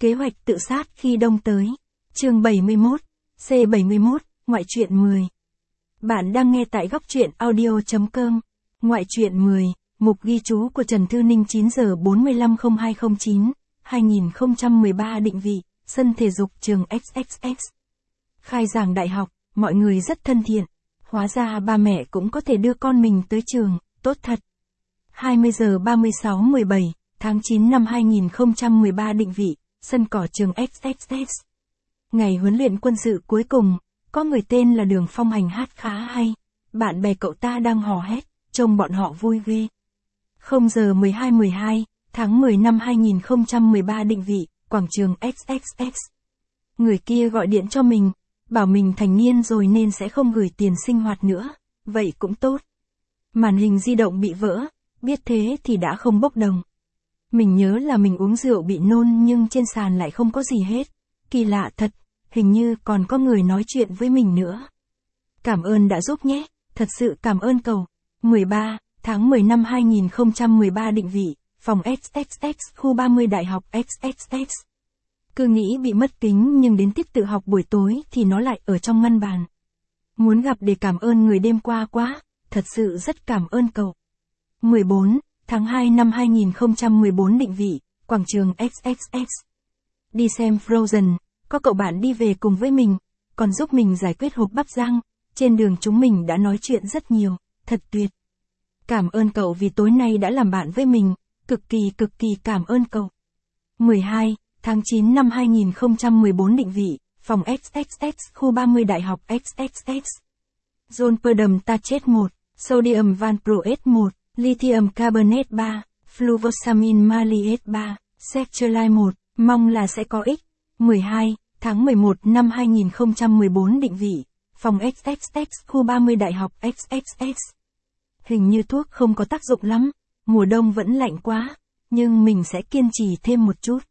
Kế hoạch tự sát khi đông tới. Chương 71, C71, ngoại truyện 10. Bạn đang nghe tại góc truyện audio.com. Ngoại truyện 10, mục ghi chú của Trần Thư Ninh 9 giờ 45 0209, 2013 định vị, sân thể dục trường XXX. Khai giảng đại học, mọi người rất thân thiện. Hóa ra ba mẹ cũng có thể đưa con mình tới trường, tốt thật. 20 giờ 36 17, tháng 9 năm 2013 định vị, sân cỏ trường XXX. Ngày huấn luyện quân sự cuối cùng, có người tên là Đường Phong hành hát khá hay. Bạn bè cậu ta đang hò hét, trông bọn họ vui ghê. 0 giờ 12 tháng 10 năm 2013 định vị, quảng trường XXX. Người kia gọi điện cho mình, bảo mình thành niên rồi nên sẽ không gửi tiền sinh hoạt nữa, vậy cũng tốt. Màn hình di động bị vỡ, biết thế thì đã không bốc đồng. Mình nhớ là mình uống rượu bị nôn nhưng trên sàn lại không có gì hết. Kỳ lạ thật, hình như còn có người nói chuyện với mình nữa. Cảm ơn đã giúp nhé, thật sự cảm ơn cậu. 13 tháng 10 năm 2013 định vị, phòng XXX khu 30 Đại học XXX. Cứ nghĩ bị mất kính nhưng đến tiết tự học buổi tối thì nó lại ở trong ngăn bàn. Muốn gặp để cảm ơn người đêm qua quá, thật sự rất cảm ơn cậu. 14 tháng 2 năm 2014 định vị, quảng trường XXX. Đi xem Frozen, có cậu bạn đi về cùng với mình, còn giúp mình giải quyết hộp bắp rang. Trên đường chúng mình đã nói chuyện rất nhiều, thật tuyệt. Cảm ơn cậu vì tối nay đã làm bạn với mình, cực kỳ cảm ơn cậu. 12 tháng 9 năm 2014 định vị, phòng XXX khu 30 Đại học XXX. John Perdum Tachet 1, Sodium Valproate 1, Lithium Carbonate 3, Fluvosamine Maliate 3, Sertraline 1, mong là sẽ có ích. 12 tháng 11 năm 2014 định vị, phòng XXX khu 30 Đại học XXX. Hình như thuốc không có tác dụng lắm, mùa đông vẫn lạnh quá, nhưng mình sẽ kiên trì thêm một chút.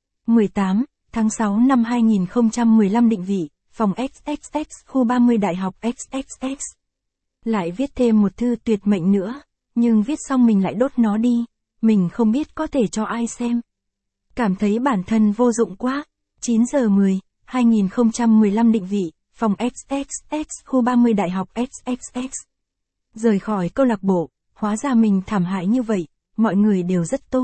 18 tháng 6 năm 2015 định vị, phòng XXX khu 30 Đại học XXX. Lại viết thêm một thư tuyệt mệnh nữa, nhưng viết xong mình lại đốt nó đi, mình không biết có thể cho ai xem. Cảm thấy bản thân vô dụng quá. 9 giờ 10, 2015 định vị, phòng XXX khu 30 Đại học XXX. Rời khỏi câu lạc bộ, hóa ra mình thảm hại như vậy, mọi người đều rất tốt.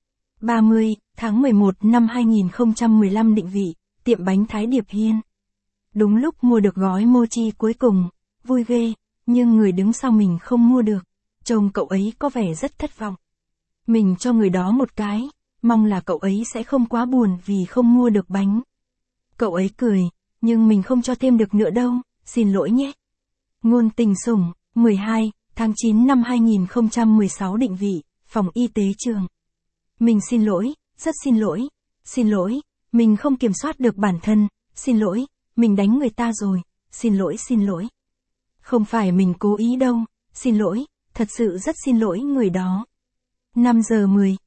30 tháng 11 năm 2015 định vị, tiệm bánh Thái Điệp Hiên. Đúng lúc mua được gói mochi cuối cùng, vui ghê, nhưng người đứng sau mình không mua được, trông cậu ấy có vẻ rất thất vọng. Mình cho người đó một cái, mong là cậu ấy sẽ không quá buồn vì không mua được bánh. Cậu ấy cười, nhưng mình không cho thêm được nữa đâu, xin lỗi nhé. Ngôn tình sủng, 12 tháng 9 năm 2016 định vị, phòng y tế trường. Mình xin lỗi, rất xin lỗi, mình không kiểm soát được bản thân, xin lỗi, mình đánh người ta rồi, xin lỗi. Không phải mình cố ý đâu, xin lỗi, thật sự rất xin lỗi người đó. 5 giờ 10,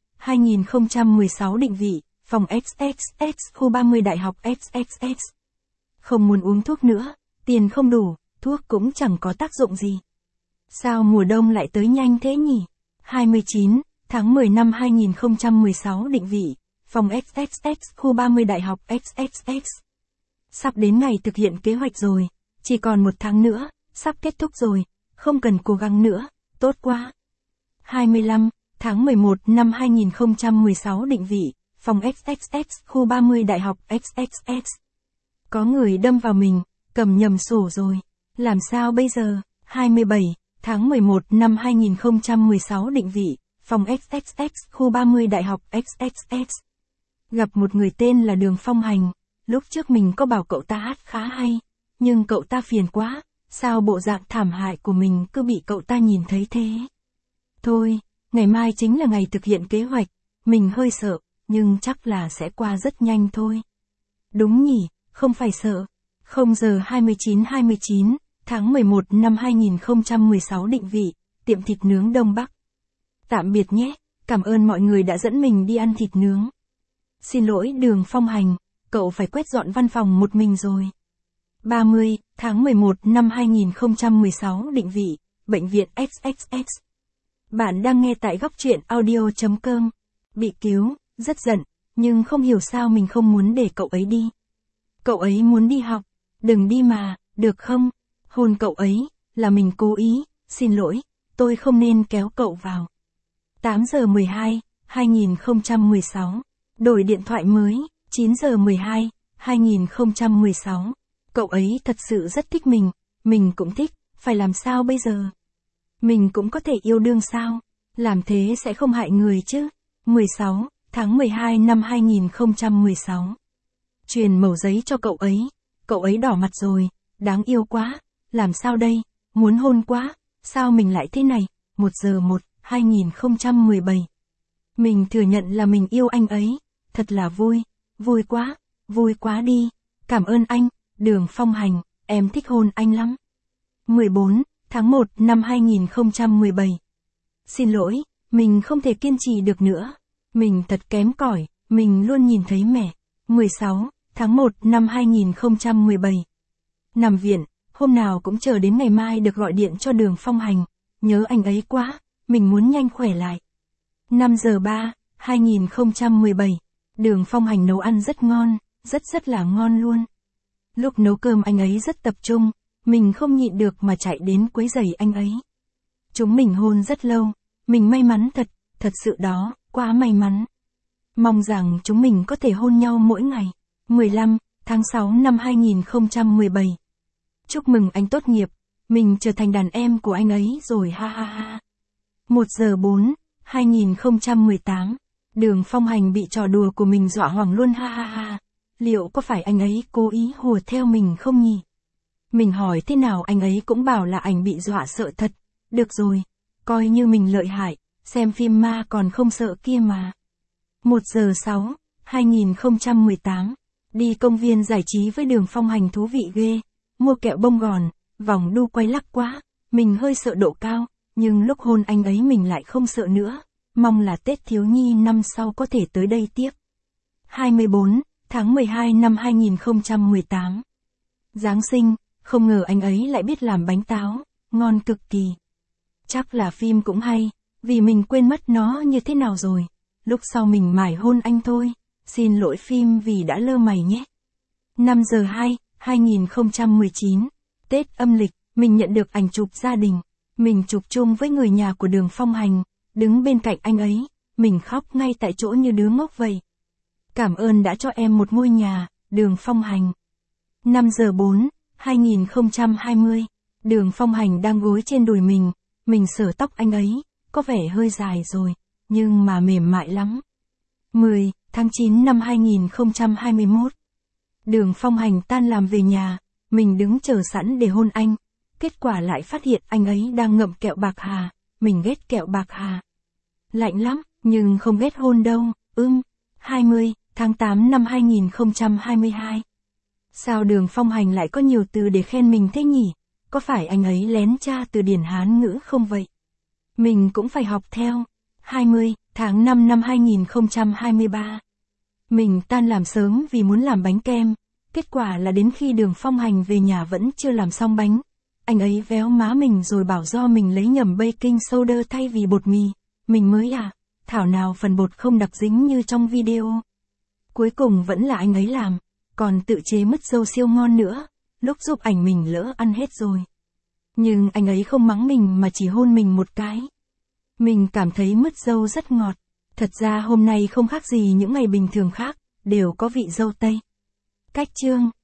2016 định vị, phòng XXX khu 30 Đại học XXX. Không muốn uống thuốc nữa, tiền không đủ, thuốc cũng chẳng có tác dụng gì. Sao mùa đông lại tới nhanh thế nhỉ? 29 tháng 10 năm 2016 định vị, phòng XXX khu 30 Đại học XXX. Sắp đến ngày thực hiện kế hoạch rồi, chỉ còn 1 tháng nữa, sắp kết thúc rồi, không cần cố gắng nữa, tốt quá. 25 tháng 11 năm 2016 định vị, phòng XXX khu 30 Đại học XXX. Có người đâm vào mình, cầm nhầm sổ rồi, làm sao bây giờ? 27 tháng 11 năm 2016 định vị, phòng XXX khu 30 Đại học XXX. Gặp một người tên là Đường Phong hành, lúc trước mình có bảo cậu ta hát khá hay, nhưng cậu ta phiền quá, sao bộ dạng thảm hại của mình cứ bị cậu ta nhìn thấy thế. Thôi, ngày mai chính là ngày thực hiện kế hoạch, mình hơi sợ, nhưng chắc là sẽ qua rất nhanh thôi. Đúng nhỉ, không phải sợ. 0 giờ 29 tháng 11 năm 2016 định vị, tiệm thịt nướng Đông Bắc. Tạm biệt nhé, cảm ơn mọi người đã dẫn mình đi ăn thịt nướng. Xin lỗi Đường Phong hành, cậu phải quét dọn văn phòng một mình rồi. 30 tháng 11 năm 2016 định vị, bệnh viện XXX. Bạn đang nghe tại góc truyện audio.com. Bị cứu, rất giận, nhưng không hiểu sao mình không muốn để cậu ấy đi. Cậu ấy muốn đi học, đừng đi mà, được không? Hôn cậu ấy, là mình cố ý, xin lỗi, tôi không nên kéo cậu vào. 8 giờ 12, 2016. Đổi điện thoại mới, 9 giờ 12, 2016. Cậu ấy thật sự rất thích mình cũng thích, phải làm sao bây giờ? Mình cũng có thể yêu đương sao? Làm thế sẽ không hại người chứ? 16, tháng 12 năm 2016. Truyền mẩu giấy cho cậu ấy đỏ mặt rồi, đáng yêu quá, làm sao đây, muốn hôn quá, sao mình lại thế này, 1 giờ 1, 2017. Mình thừa nhận là mình yêu anh ấy, thật là vui quá đi, cảm ơn anh, Đường Phong Hành, em thích hôn anh lắm. 14, tháng 1 năm 2017. Xin lỗi, mình không thể kiên trì được nữa, mình thật kém cỏi, mình luôn nhìn thấy mẹ. 16, tháng 1 năm 2017. Nằm viện, hôm nào cũng chờ đến ngày mai được gọi điện cho Đường Phong Hành, nhớ anh ấy quá, mình muốn nhanh khỏe lại. 5 giờ 3, 2017. Đường Phong Hành nấu ăn rất ngon, rất là ngon luôn. Lúc nấu cơm anh ấy rất tập trung, mình không nhịn được mà chạy đến quấy rầy anh ấy. Chúng mình hôn rất lâu, mình may mắn thật sự đó, quá may mắn. Mong rằng chúng mình có thể hôn nhau mỗi ngày. 15, tháng 6 năm 2017. Chúc mừng anh tốt nghiệp, mình trở thành đàn em của anh ấy rồi ha ha ha. 1 giờ 4, 2018. Đường Phong Hành bị trò đùa của mình dọa hoảng luôn ha ha ha. Liệu có phải anh ấy cố ý hùa theo mình không nhỉ? Mình hỏi thế nào anh ấy cũng bảo là ảnh bị dọa sợ thật. Được rồi, coi như mình lợi hại, xem phim ma còn không sợ kia mà. 1 giờ 6, 2018. Đi công viên giải trí với Đường Phong Hành thú vị ghê. Mua kẹo bông gòn, vòng đu quay lắc quá. Mình hơi sợ độ cao, nhưng lúc hôn anh ấy mình lại không sợ nữa. Mong là Tết thiếu nhi năm sau có thể tới đây tiếp. 24, tháng 12 năm 2018. Giáng sinh, không ngờ anh ấy lại biết làm bánh táo, ngon cực kỳ. Chắc là phim cũng hay, vì mình quên mất nó như thế nào rồi. Lúc sau mình mải hôn anh thôi, xin lỗi phim vì đã lơ mày nhé. 5 giờ 2, 2019. Tết âm lịch, mình nhận được ảnh chụp gia đình. Mình chụp chung với người nhà của Đường Phong Hành, đứng bên cạnh anh ấy, mình khóc ngay tại chỗ như đứa ngốc vậy. Cảm ơn đã cho em một ngôi nhà, Đường Phong Hành. 5 giờ 4, 2020. Đường Phong Hành đang gối trên đùi mình sờ tóc anh ấy, có vẻ hơi dài rồi, nhưng mà mềm mại lắm. 10, tháng 9 năm 2021. Đường Phong Hành tan làm về nhà, mình đứng chờ sẵn để hôn anh. Kết quả lại phát hiện anh ấy đang ngậm kẹo bạc hà, mình ghét kẹo bạc hà. Lạnh lắm, nhưng không ghét hôn đâu, 20, tháng 8 năm 2022. Sao Đường Phong Hành lại có nhiều từ để khen mình thế nhỉ? Có phải anh ấy lén tra từ điển Hán ngữ không vậy? Mình cũng phải học theo. 20, tháng 5 năm 2023. Mình tan làm sớm vì muốn làm bánh kem. Kết quả là đến khi Đường Phong Hành về nhà vẫn chưa làm xong bánh. Anh ấy véo má mình rồi bảo do mình lấy nhầm baking soda thay vì bột mì. Mình mới thảo nào phần bột không đặc dính như trong video. Cuối cùng vẫn là anh ấy làm, còn tự chế mứt dâu siêu ngon nữa, lúc giúp ảnh mình lỡ ăn hết rồi. Nhưng anh ấy không mắng mình mà chỉ hôn mình một cái. Mình cảm thấy mứt dâu rất ngọt. Thật ra hôm nay không khác gì những ngày bình thường khác, đều có vị dâu tây. Cách chương